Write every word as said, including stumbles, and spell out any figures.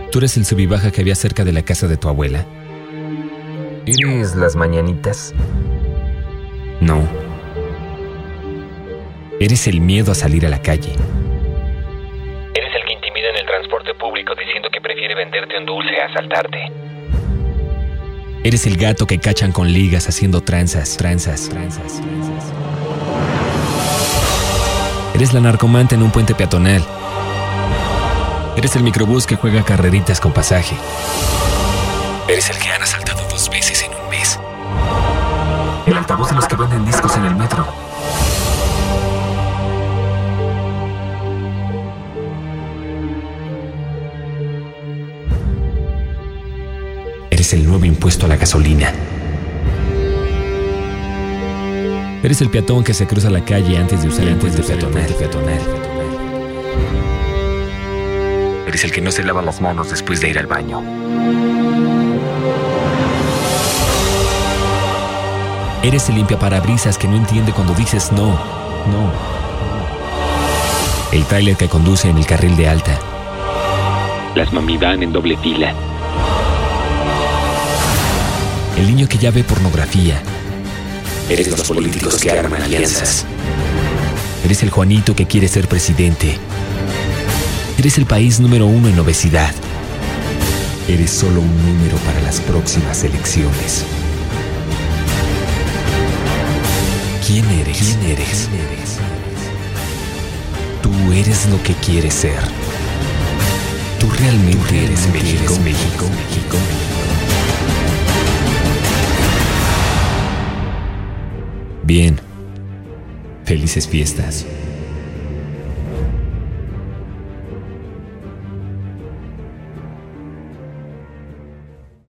¿Tú eres el sub y baja que había cerca de la casa de tu abuela? ¿Eres las mañanitas? No. Eres el miedo a salir a la calle. Eres el que intimida en el transporte público diciendo que prefiere venderte un dulce a asaltarte. Eres el gato que cachan con ligas haciendo tranzas, tranzas, tranzas, tranzas. Eres la narcomanta en un puente peatonal. Eres el microbús que juega carreritas con pasaje. Eres el que han asaltado dos veces en un mes. El altavoz de los que venden discos en el metro. Eres el nuevo impuesto a la gasolina. Eres el peatón que se cruza la calle antes de usar el puente peatonal. peatonal. Eres el que no se lava las manos después de ir al baño. Eres el limpiaparabrisas que no entiende cuando dices no, no. El tráiler que conduce en el carril de alta. Las mami van en doble fila. El niño que ya ve pornografía. Eres los políticos que arman alianzas. Eres el Juanito que quiere ser presidente. Eres el país número uno en obesidad. Eres solo un número para las próximas elecciones. ¿Quién eres? ¿Quién eres? ¿Quién eres? Tú eres lo que quieres ser. Tú realmente, Tú realmente eres México, eres México, México. Bien. Felices fiestas.